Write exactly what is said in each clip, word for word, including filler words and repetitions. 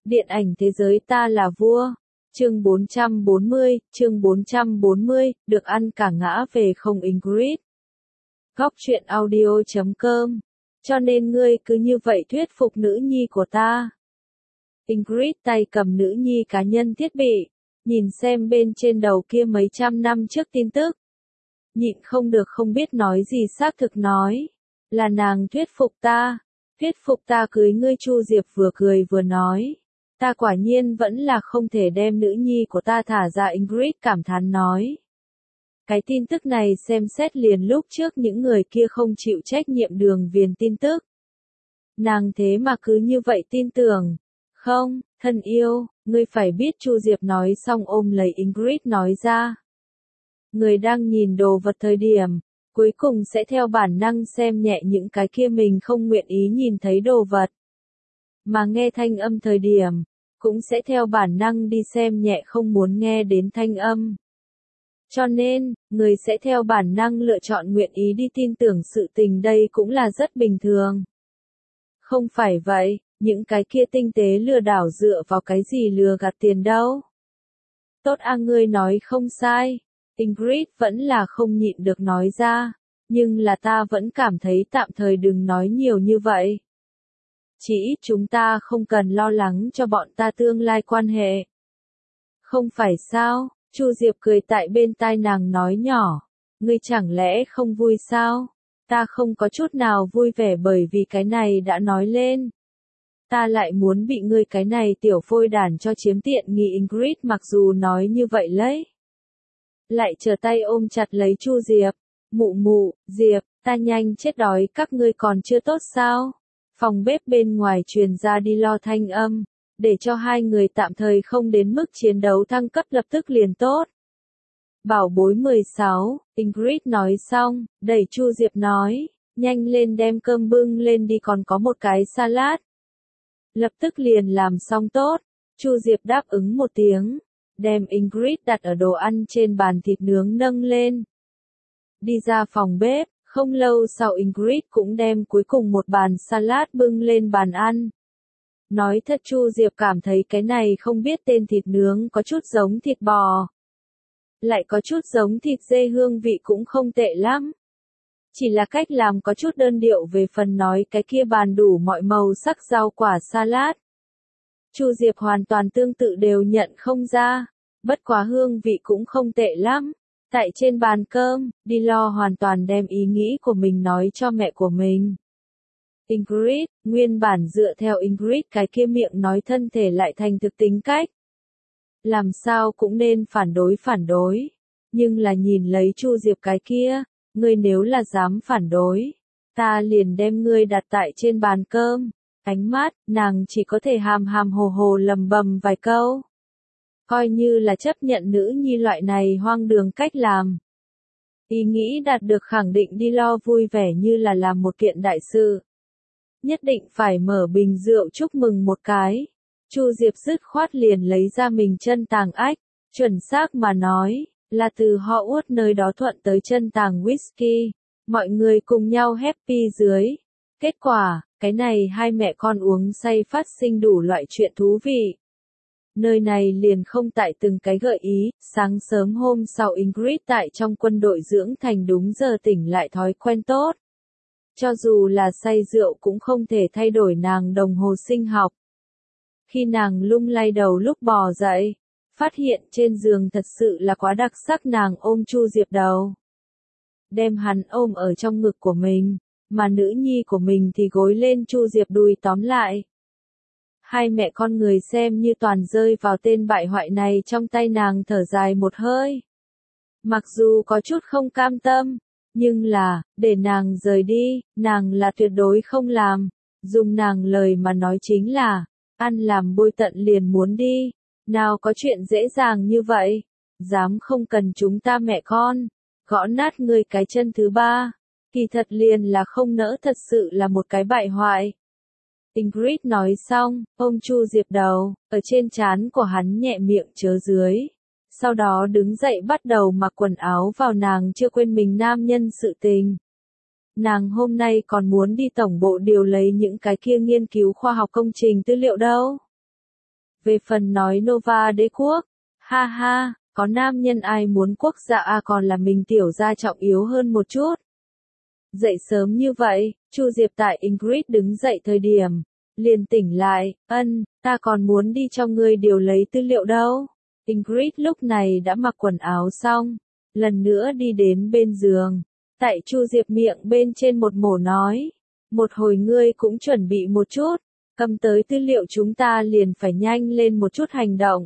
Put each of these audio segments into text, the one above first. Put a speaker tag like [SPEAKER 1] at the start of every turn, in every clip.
[SPEAKER 1] Điện ảnh thế giới ta là vua. Chương bốn trăm bốn mươi, chương bốn trăm bốn mươi, được ăn cả ngã về không Ingrid. Góc truyện audio chấm com. Cho nên ngươi cứ như vậy thuyết phục nữ nhi của ta. Ingrid tay cầm nữ nhi cá nhân thiết bị, nhìn xem bên trên đầu kia mấy trăm năm trước tin tức. Nhịn không được không biết nói gì xác thực nói. Là nàng thuyết phục ta. Thuyết phục ta cưới ngươi. Chu Diệp vừa cười vừa nói. Ta quả nhiên vẫn là không thể đem nữ nhi của ta thả ra. Ingrid cảm thán nói. Cái tin tức này xem xét liền lúc trước những người kia không chịu trách nhiệm Đường Viền tin tức. Nàng thế mà cứ như vậy tin tưởng. Không, thân yêu, ngươi phải biết. Chu Diệp nói xong ôm lấy Ingrid nói ra. Người đang nhìn đồ vật thời điểm, cuối cùng sẽ theo bản năng xem nhẹ những cái kia mình không nguyện ý nhìn thấy đồ vật. Mà nghe thanh âm thời điểm, cũng sẽ theo bản năng đi xem nhẹ không muốn nghe đến thanh âm. Cho nên, người sẽ theo bản năng lựa chọn nguyện ý đi tin tưởng sự tình, đây cũng là rất bình thường. Không phải vậy, những cái kia tinh tế lừa đảo dựa vào cái gì lừa gạt tiền đâu. Tốt a, ngươi nói không sai. Ingrid vẫn là không nhịn được nói ra, nhưng là ta vẫn cảm thấy tạm thời đừng nói nhiều như vậy. Chỉ ít chúng ta không cần lo lắng cho bọn ta tương lai quan hệ. Không phải sao? Chu Diệp cười tại bên tai nàng nói nhỏ, ngươi chẳng lẽ không vui sao? Ta không có chút nào vui vẻ bởi vì cái này đã nói lên. Ta lại muốn bị ngươi cái này tiểu phôi đản cho chiếm tiện nghi. Ingrid mặc dù nói như vậy lấy, lại trở tay ôm chặt lấy Chu Diệp. Mụ mụ, Diệp, ta nhanh chết đói, các ngươi còn chưa tốt sao? Phòng bếp bên ngoài truyền ra đi lo thanh âm, để cho hai người tạm thời không đến mức chiến đấu thăng cấp lập tức liền tốt. Bảo bối mười sáu, Ingrid nói xong, đẩy Chu Diệp nói, nhanh lên đem cơm bưng lên đi, còn có một cái salad. Lập tức liền làm xong tốt. Chu Diệp đáp ứng một tiếng, đem Ingrid đặt ở đồ ăn trên bàn thịt nướng nâng lên. Đi ra phòng bếp, không lâu sau Ingrid cũng đem cuối cùng một bàn salad bưng lên bàn ăn. Nói thật, Chu Diệp cảm thấy cái này không biết tên thịt nướng có chút giống thịt bò, lại có chút giống thịt dê, hương vị cũng không tệ lắm. Chỉ là cách làm có chút đơn điệu. Về phần nói cái kia bàn đủ mọi màu sắc rau quả salad, Chu Diệp hoàn toàn tương tự đều nhận không ra, bất quá hương vị cũng không tệ lắm. Tại trên bàn cơm, Dilo hoàn toàn đem ý nghĩ của mình nói cho mẹ của mình. Ingrid, nguyên bản dựa theo Ingrid cái kia miệng nói thân thể lại thành thực tính cách. Làm sao cũng nên phản đối phản đối. Nhưng là nhìn lấy Chu Diệp cái kia, ngươi nếu là dám phản đối, ta liền đem ngươi đặt tại trên bàn cơm. Ánh mắt, nàng chỉ có thể hàm hàm hồ hồ lầm bầm vài câu. Coi như là chấp nhận nữ nhi loại này hoang đường cách làm. Ý nghĩ đạt được khẳng định, đi lo vui vẻ như là làm một kiện đại sự. Nhất định phải mở bình rượu chúc mừng một cái. Chu Diệp dứt khoát liền lấy ra mình chân tàng ách, chuẩn xác mà nói, là từ họ Uất nơi đó thuận tới chân tàng whisky. Mọi người cùng nhau happy dưới. Kết quả, cái này hai mẹ con uống say phát sinh đủ loại chuyện thú vị. Nơi này liền không tại từng cái gợi ý. Sáng sớm hôm sau Ingrid tại trong quân đội dưỡng thành đúng giờ tỉnh lại thói quen tốt. Cho dù là say rượu cũng không thể thay đổi nàng đồng hồ sinh học. Khi nàng lung lay đầu lúc bò dậy, phát hiện trên giường thật sự là quá đặc sắc. Nàng ôm Chu Diệp đầu, đem hắn ôm ở trong ngực của mình, mà nữ nhi của mình thì gối lên Chu Diệp đùi tóm lại. Hai mẹ con người xem như toàn rơi vào tên bại hoại này trong tay. Nàng thở dài một hơi. Mặc dù có chút không cam tâm, nhưng là, để nàng rời đi, nàng là tuyệt đối không làm. Dùng nàng lời mà nói chính là, ăn làm bôi tận liền muốn đi. Nào có chuyện dễ dàng như vậy. Dám không cần chúng ta mẹ con, gõ nát ngươi cái chân thứ ba. Kỳ thật liền là không nỡ, thật sự là một cái bại hoại. Ingrid nói xong, ôm Chu Diệp đầu, ở trên trán của hắn nhẹ miệng chớ dưới. Sau đó đứng dậy bắt đầu mặc quần áo vào. Nàng chưa quên mình nam nhân sự tình. Nàng hôm nay còn muốn đi tổng bộ điều lấy những cái kia nghiên cứu khoa học công trình tư liệu đâu. Về phần nói Nova đế quốc, ha ha, có nam nhân ai muốn quốc gia à còn là mình tiểu gia trọng yếu hơn một chút. Dậy sớm như vậy, Chu Diệp tại Ingrid đứng dậy thời điểm, liền tỉnh lại, ân, ta còn muốn đi cho ngươi điều lấy tư liệu đâu. Ingrid lúc này đã mặc quần áo xong, lần nữa đi đến bên giường, tại Chu Diệp miệng bên trên một mổ nói, một hồi ngươi cũng chuẩn bị một chút, cầm tới tư liệu chúng ta liền phải nhanh lên một chút hành động.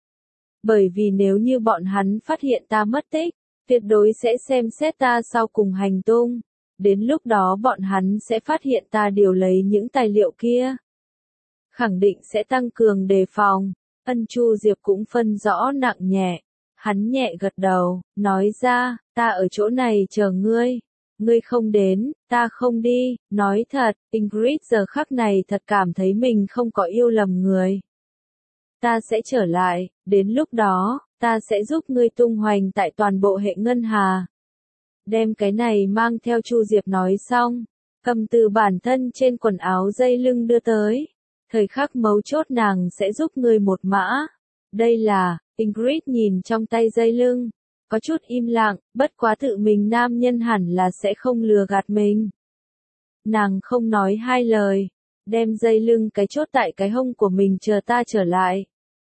[SPEAKER 1] Bởi vì nếu như bọn hắn phát hiện ta mất tích, tuyệt đối sẽ xem xét ta sau cùng hành tung. Đến lúc đó bọn hắn sẽ phát hiện ta điều lấy những tài liệu kia. Khẳng định sẽ tăng cường đề phòng. Ân Chu Diệp cũng phân rõ nặng nhẹ. Hắn nhẹ gật đầu, nói ra, ta ở chỗ này chờ ngươi. Ngươi không đến, ta không đi. Nói thật, Ingrid giờ khắc này thật cảm thấy mình không có yêu lầm người. Ta sẽ trở lại, đến lúc đó, ta sẽ giúp ngươi tung hoành tại toàn bộ hệ ngân hà. Đem cái này mang theo Chu Diệp nói xong, cầm từ bản thân trên quần áo dây lưng đưa tới. Thời khắc mấu chốt nàng sẽ giúp ngươi một mã. Đây là, Ingrid nhìn trong tay dây lưng, có chút im lặng, bất quá tự mình nam nhân hẳn là sẽ không lừa gạt mình. Nàng không nói hai lời, đem dây lưng cái chốt tại cái hông của mình chờ ta trở lại.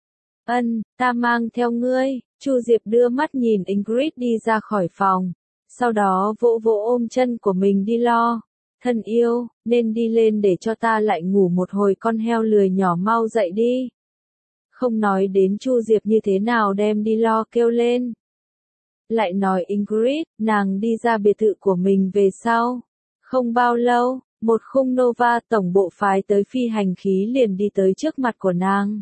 [SPEAKER 1] Ân, ta mang theo ngươi. Chu Diệp đưa mắt nhìn Ingrid đi ra khỏi phòng. Sau đó vỗ vỗ ôm chân của mình đi lo. Thân yêu, nên đi lên để cho ta lại ngủ một hồi con heo lười nhỏ mau dậy đi. Không nói đến Chu Diệp như thế nào đem đi lo kêu lên. Lại nói Ingrid, nàng đi ra biệt thự của mình về sau. Không bao lâu, một khung Nova tổng bộ phái tới phi hành khí liền đi tới trước mặt của nàng.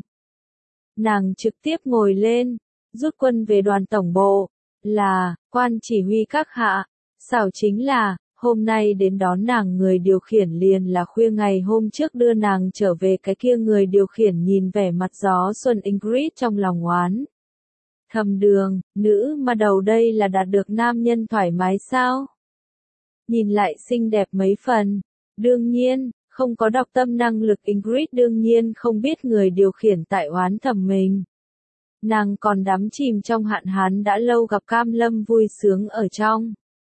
[SPEAKER 1] Nàng trực tiếp ngồi lên, rút quân về đoàn tổng bộ, là, quan chỉ huy các hạ, xảo chính là, hôm nay đến đón nàng người điều khiển liền là khuya ngày hôm trước đưa nàng trở về cái kia người điều khiển nhìn vẻ mặt gió xuân Ingrid trong lòng oán. Thầm đường, nữ mà đầu đây là đạt được nam nhân thoải mái sao? Nhìn lại xinh đẹp mấy phần, đương nhiên, không có đọc tâm năng lực Ingrid đương nhiên không biết người điều khiển tại oán thầm mình. Nàng còn đắm chìm trong hạn hán đã lâu gặp cam lâm vui sướng ở trong.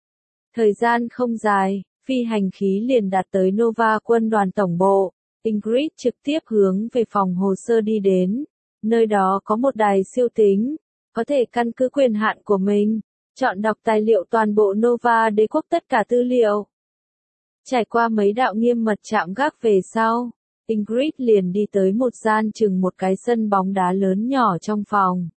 [SPEAKER 1] Thời gian không dài, phi hành khí liền đạt tới Nova quân đoàn tổng bộ. Ingrid trực tiếp hướng về phòng hồ sơ đi đến. Nơi đó có một đài siêu tính, có thể căn cứ quyền hạn của mình, chọn đọc tài liệu toàn bộ Nova đế quốc tất cả tư liệu. Trải qua mấy đạo nghiêm mật chạm gác về sau, Ingrid liền đi tới một gian chừng một cái sân bóng đá lớn nhỏ trong phòng.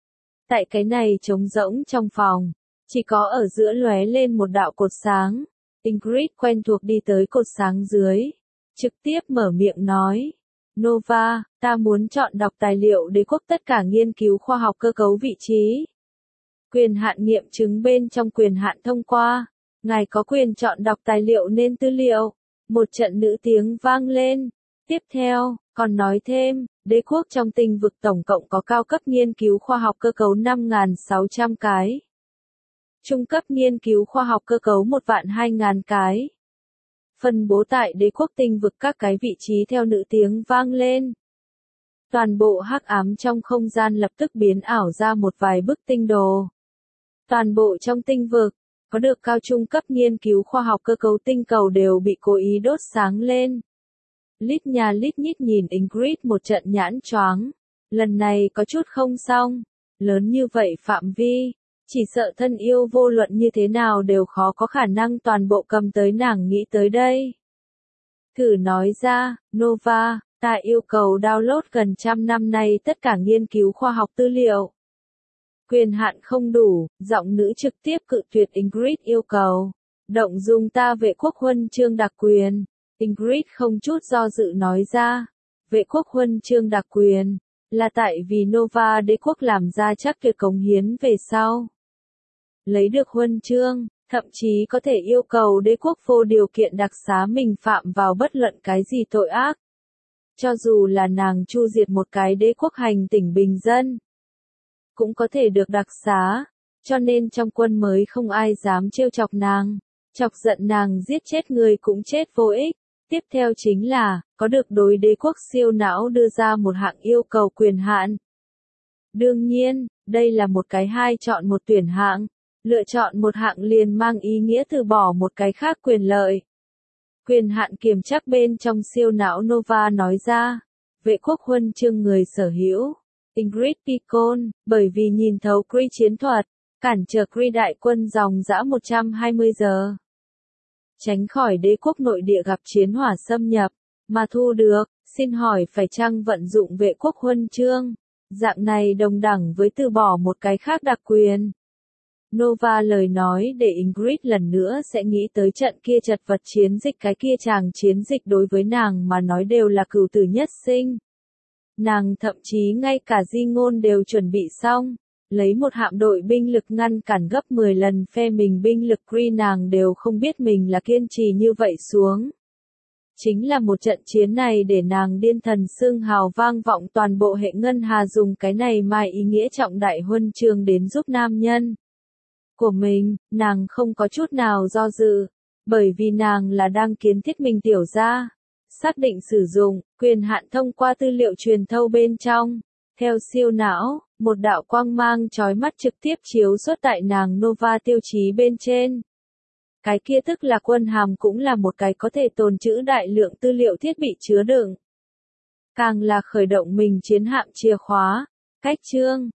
[SPEAKER 1] Tại cái này trống rỗng trong phòng, chỉ có ở giữa lóe lên một đạo cột sáng. Ingrid quen thuộc đi tới cột sáng dưới, trực tiếp mở miệng nói. Nova, ta muốn chọn đọc tài liệu đế quốc tất cả nghiên cứu khoa học cơ cấu vị trí. Quyền hạn nghiệm chứng bên trong quyền hạn thông qua. Ngài có quyền chọn đọc tài liệu nên tư liệu. Một trận nữ tiếng vang lên. Tiếp theo, còn nói thêm, đế quốc trong tinh vực tổng cộng có cao cấp nghiên cứu khoa học cơ cấu năm nghìn sáu trăm cái. Trung cấp nghiên cứu khoa học cơ cấu một vạn hai nghìn cái. Phân bố tại đế quốc tinh vực các cái vị trí theo nữ tiếng vang lên. Toàn bộ hắc ám trong không gian lập tức biến ảo ra một vài bức tinh đồ. Toàn bộ trong tinh vực, có được cao trung cấp nghiên cứu khoa học cơ cấu tinh cầu đều bị cố ý đốt sáng lên. Lít nhà lít nhít nhìn Ingrid một trận nhãn choáng. Lần này có chút không xong. Lớn như vậy phạm vi. Chỉ sợ thân yêu vô luận như thế nào đều khó có khả năng toàn bộ cầm tới nàng nghĩ tới đây. Thử nói ra, Nova, ta yêu cầu download gần trăm năm nay tất cả nghiên cứu khoa học tư liệu. Quyền hạn không đủ, giọng nữ trực tiếp cự tuyệt Ingrid yêu cầu. Động dùng ta vệ quốc huân chương đặc quyền. Ingrid không chút do dự nói ra. Vệ quốc huân chương đặc quyền, là tại vì Nova đế quốc làm ra chắc tuyệt cống hiến về sau. Lấy được huân chương, thậm chí có thể yêu cầu đế quốc vô điều kiện đặc xá mình phạm vào bất luận cái gì tội ác. Cho dù là nàng chu diệt một cái đế quốc hành tỉnh bình dân, cũng có thể được đặc xá, cho nên trong quân mới không ai dám trêu chọc nàng, chọc giận nàng giết chết người cũng chết vô ích. Tiếp theo chính là, có được đối đế quốc siêu não đưa ra một hạng yêu cầu quyền hạn. Đương nhiên, đây là một cái hai chọn một tuyển hạng. Lựa chọn một hạng liền mang ý nghĩa từ bỏ một cái khác quyền lợi. Quyền hạn kiểm trắc bên trong siêu não Nova nói ra. Vệ quốc huân chương người sở hữu. Ingrid Picon, bởi vì nhìn thấu Kree chiến thuật, cản trở Kree đại quân dòng dã một trăm hai mươi giờ. Tránh khỏi đế quốc nội địa gặp chiến hỏa xâm nhập, mà thu được, xin hỏi phải chăng vận dụng vệ quốc huân chương. Dạng này đồng đẳng với từ bỏ một cái khác đặc quyền. Nova lời nói để Ingrid lần nữa sẽ nghĩ tới trận kia chật vật chiến dịch, cái kia chàng chiến dịch đối với nàng mà nói đều là cửu tử nhất sinh. Nàng thậm chí ngay cả di ngôn đều chuẩn bị xong, lấy một hạm đội binh lực ngăn cản gấp mười lần phe mình binh lực Kree, nàng đều không biết mình là kiên trì như vậy xuống. Chính là một trận chiến này để nàng điên thần xưng hào vang vọng toàn bộ hệ ngân hà, dùng cái này mai ý nghĩa trọng đại huân chương đến giúp nam nhân của mình. Nàng không có chút nào do dự, bởi vì nàng là đang kiến thiết mình tiểu gia. Xác định sử dụng quyền hạn thông qua tư liệu truyền thâu bên trong. Theo siêu não, một đạo quang mang chói mắt trực tiếp chiếu xuất tại nàng Nova tiêu chí bên trên. Cái kia tức là quân hàm, cũng là một cái có thể tồn trữ đại lượng tư liệu thiết bị chứa đựng. Càng là khởi động mình chiến hạm chìa khóa. Cách chương